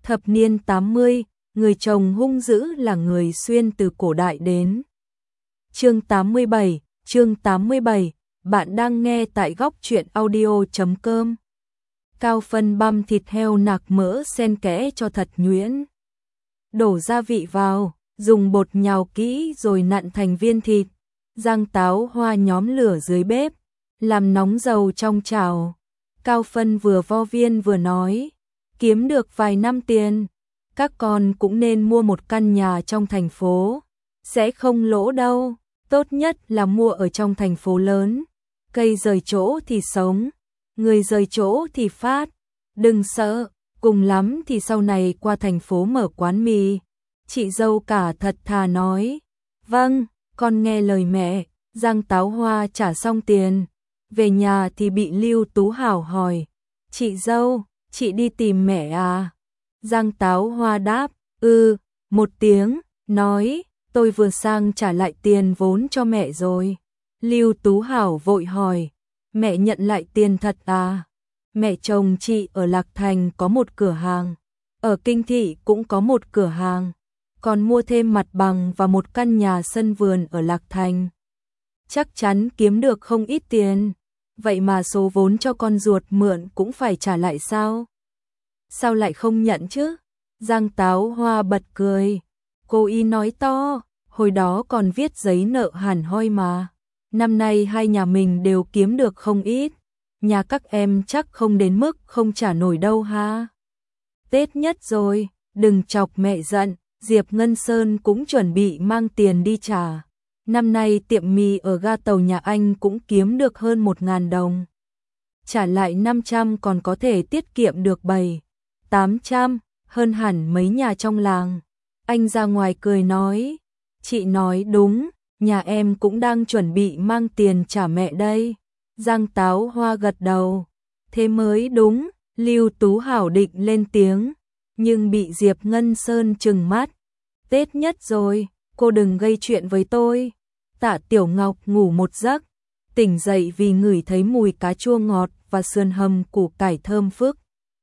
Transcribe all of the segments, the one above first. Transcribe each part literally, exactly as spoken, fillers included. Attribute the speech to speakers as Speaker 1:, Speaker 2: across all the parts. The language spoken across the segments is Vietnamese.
Speaker 1: Thập niên tám mươi, người chồng hung dữ là người xuyên từ cổ đại đến. Chương tám mươi bảy, chương tám mươi bảy, bạn đang nghe tại góc truyện audio chấm com. Cao phân băm thịt heo nạc mỡ xen kẽ cho thật nhuyễn. Đổ gia vị vào, dùng bột nhào kỹ rồi nặn thành viên thịt. Rang táo hoa nhóm lửa dưới bếp, làm nóng dầu trong chảo. Cao phân vừa vo viên vừa nói, kiếm được vài năm tiền, các con cũng nên mua một căn nhà trong thành phố, sẽ không lỗ đâu, tốt nhất là mua ở trong thành phố lớn. Cây rời chỗ thì sống, người rời chỗ thì phát, đừng sợ, cùng lắm thì sau này qua thành phố mở quán mì. Chị dâu cả thật thà nói, vâng, con nghe lời mẹ. Rang táo hoa trả xong tiền, về nhà thì bị Lưu Tú Hảo hỏi, chị dâu, chị đi tìm mẹ à? Rang táo hoa đáp, ừ, một tiếng, nói, tôi vừa sang trả lại tiền vốn cho mẹ rồi. Lưu Tú Hảo vội hỏi, mẹ nhận lại tiền thật à? Mẹ chồng chị ở Lạc Thành có một cửa hàng, ở Kinh Thị cũng có một cửa hàng, còn mua thêm mặt bằng và một căn nhà sân vườn ở Lạc Thành. Chắc chắn kiếm được không ít tiền, vậy mà số vốn cho con ruột mượn cũng phải trả lại sao? Sao lại không nhận chứ? Rang táo hoa bật cười, cô y nói to, hồi đó còn viết giấy nợ hẳn hoi mà. Năm nay hai nhà mình đều kiếm được không ít, nhà các em chắc không đến mức không trả nổi đâu ha. Tết nhất rồi, đừng chọc mẹ giận, Diệp Ngân Sơn cũng chuẩn bị mang tiền đi trả. Năm nay tiệm mì ở ga tàu nhà anh cũng kiếm được hơn một ngàn đồng. Trả lại năm trăm còn có thể tiết kiệm được bảy, tám trăm, hơn hẳn mấy nhà trong làng. Anh ra ngoài cười nói, chị nói đúng, nhà em cũng đang chuẩn bị mang tiền trả mẹ đây. Rang táo hoa gật đầu, thế mới đúng. Lưu Tú Hảo định lên tiếng, nhưng bị Diệp Ngân Sơn trừng mắt. Tết nhất rồi, cô đừng gây chuyện với tôi. Tạ Tiểu Ngọc ngủ một giấc, tỉnh dậy vì ngửi thấy mùi cá chua ngọt và sườn hầm củ cải thơm phức.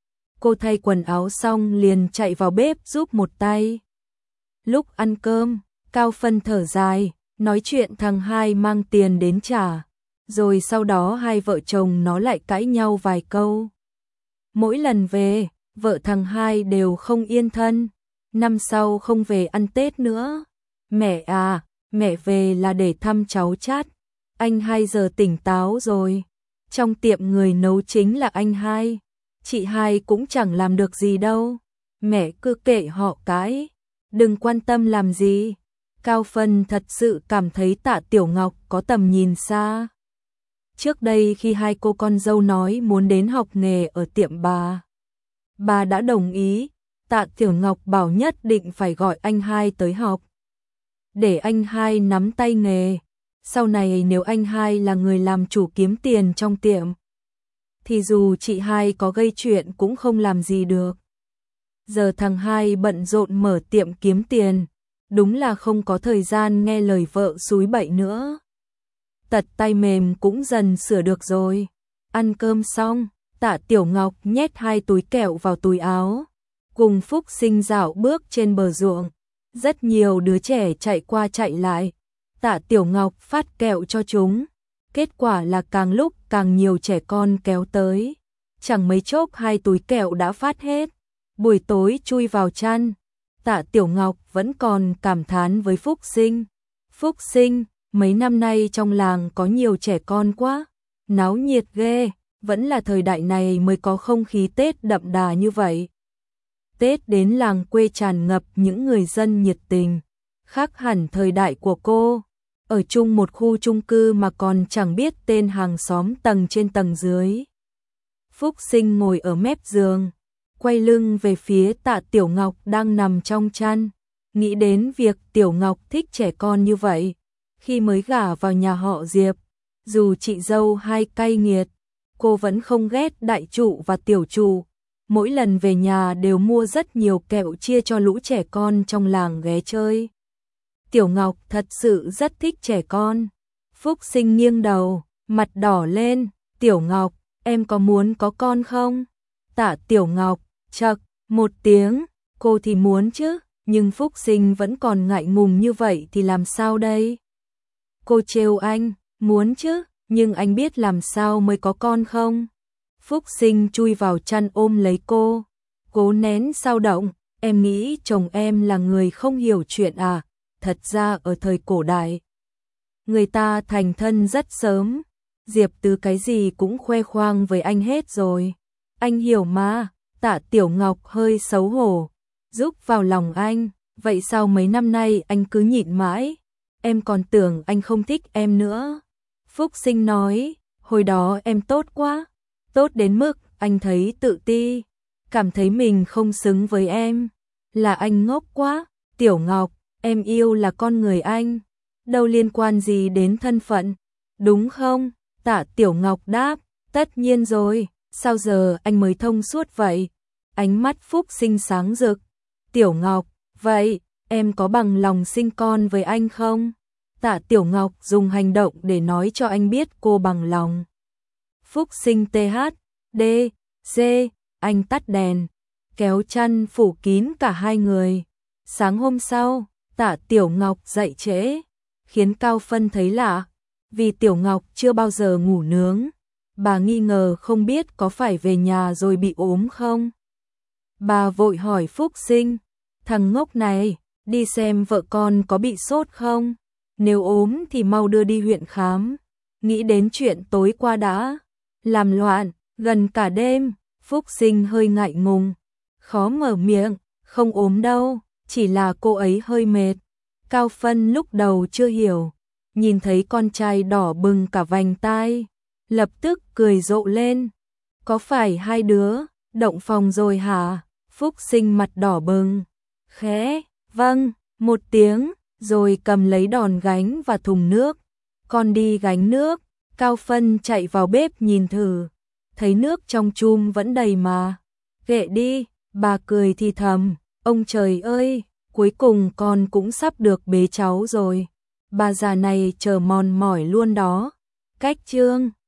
Speaker 1: Cô thay quần áo xong liền chạy vào bếp giúp một tay. Lúc ăn cơm, Cao Phân thở dài, nói chuyện thằng hai mang tiền đến trả, rồi sau đó hai vợ chồng nó lại cãi nhau vài câu. Mỗi lần về, vợ thằng hai đều không yên thân, năm sau không về ăn Tết nữa. Mẹ à, mẹ về là để thăm cháu chát. Anh hai giờ tỉnh táo rồi. Trong tiệm người nấu chính là anh hai. Chị hai cũng chẳng làm được gì đâu. Mẹ cứ kệ họ cái. Đừng quan tâm làm gì. Cao Phân thật sự cảm thấy Tạ Tiểu Ngọc có tầm nhìn xa. Trước đây khi hai cô con dâu nói muốn đến học nghề ở tiệm bà, bà đã đồng ý. Tạ Tiểu Ngọc bảo nhất định phải gọi anh hai tới học, để anh hai nắm tay nghề. Sau này nếu anh hai là người làm chủ kiếm tiền trong tiệm, thì dù chị hai có gây chuyện cũng không làm gì được. Giờ thằng hai bận rộn mở tiệm kiếm tiền, đúng là không có thời gian nghe lời vợ xúi bậy nữa. Tật tay mềm cũng dần sửa được rồi. Ăn cơm xong, Tạ Tiểu Ngọc nhét hai túi kẹo vào túi áo, cùng Phúc Sinh dạo bước trên bờ ruộng. Rất nhiều đứa trẻ chạy qua chạy lại, Tạ Tiểu Ngọc phát kẹo cho chúng. Kết quả là càng lúc càng nhiều trẻ con kéo tới. Chẳng mấy chốc hai túi kẹo đã phát hết. Buổi tối chui vào chăn, Tạ Tiểu Ngọc vẫn còn cảm thán với Phúc Sinh. Phúc Sinh, mấy năm nay trong làng có nhiều trẻ con quá, náo nhiệt ghê, vẫn là thời đại này mới có không khí Tết đậm đà như vậy. Tết đến làng quê tràn ngập những người dân nhiệt tình, khác hẳn thời đại của cô. Ở chung một khu chung cư mà còn chẳng biết tên hàng xóm tầng trên tầng dưới. Phúc Sinh ngồi ở mép giường, quay lưng về phía Tạ Tiểu Ngọc đang nằm trong chăn, nghĩ đến việc Tiểu Ngọc thích trẻ con như vậy. Khi mới gả vào nhà họ Diệp, dù chị dâu hai cay nghiệt, cô vẫn không ghét đại trụ và tiểu trụ. Mỗi lần về nhà đều mua rất nhiều kẹo chia cho lũ trẻ con trong làng ghé chơi. Tiểu Ngọc thật sự rất thích trẻ con. Phúc Sinh nghiêng đầu, mặt đỏ lên. Tiểu Ngọc, em có muốn có con không? Tạ Tiểu Ngọc, chậc, một tiếng, Cô thì muốn chứ, nhưng Phúc Sinh vẫn còn ngại ngùng như vậy thì làm sao đây? Cô trêu anh, muốn chứ, nhưng anh biết làm sao mới có con không? Phúc Sinh chui vào chăn ôm lấy cô, cố nén dao động, em nghĩ chồng em là người không hiểu chuyện à? Thật ra ở thời cổ đại, người ta thành thân rất sớm, Diệp Từ cái gì cũng khoe khoang với anh hết rồi. Anh hiểu mà, Tạ Tiểu Ngọc hơi xấu hổ, giúp vào lòng anh, vậy sao mấy năm nay anh cứ nhịn mãi? Em còn tưởng anh không thích em nữa. Phúc Sinh nói, hồi đó em tốt quá, tốt đến mức anh thấy tự ti, cảm thấy mình không xứng với em. Là anh ngốc quá, Tiểu Ngọc, em yêu là con người anh, đâu liên quan gì đến thân phận, đúng không? Tạ Tiểu Ngọc đáp, tất nhiên rồi, sao giờ anh mới thông suốt vậy? Ánh mắt Phúc Sinh sáng rực. Tiểu Ngọc, vậy em có bằng lòng sinh con với anh không? Tạ Tiểu Ngọc dùng hành động để nói cho anh biết cô bằng lòng. Phúc Sinh tê hát, đê, dê, anh tắt đèn, kéo chăn phủ kín cả hai người. Sáng hôm sau, Tạ Tiểu Ngọc dậy trễ, khiến Cao Phân thấy lạ, vì Tiểu Ngọc chưa bao giờ ngủ nướng. Bà nghi ngờ không biết có phải về nhà rồi bị ốm không. Bà vội hỏi Phúc Sinh, thằng ngốc này, đi xem vợ con có bị sốt không? Nếu ốm thì mau đưa đi huyện khám. Nghĩ đến chuyện tối qua đã làm loạn gần cả đêm, Phúc Sinh hơi ngại ngùng, khó mở miệng, không ốm đâu, chỉ là cô ấy hơi mệt. Cao Phân lúc đầu chưa hiểu, nhìn thấy con trai đỏ bừng cả vành tai, lập tức cười rộ lên. Có phải hai đứa động phòng rồi hả? Phúc Sinh mặt đỏ bừng, khẽ, vâng, một tiếng, rồi cầm lấy đòn gánh và thùng nước. Con đi gánh nước. Cao Phân chạy vào bếp nhìn thử, thấy nước trong chum vẫn đầy mà. Kệ đi, bà cười thì thầm, ông trời ơi, cuối cùng con cũng sắp được bế cháu rồi. Bà già này chờ mòn mỏi luôn đó. Cách chương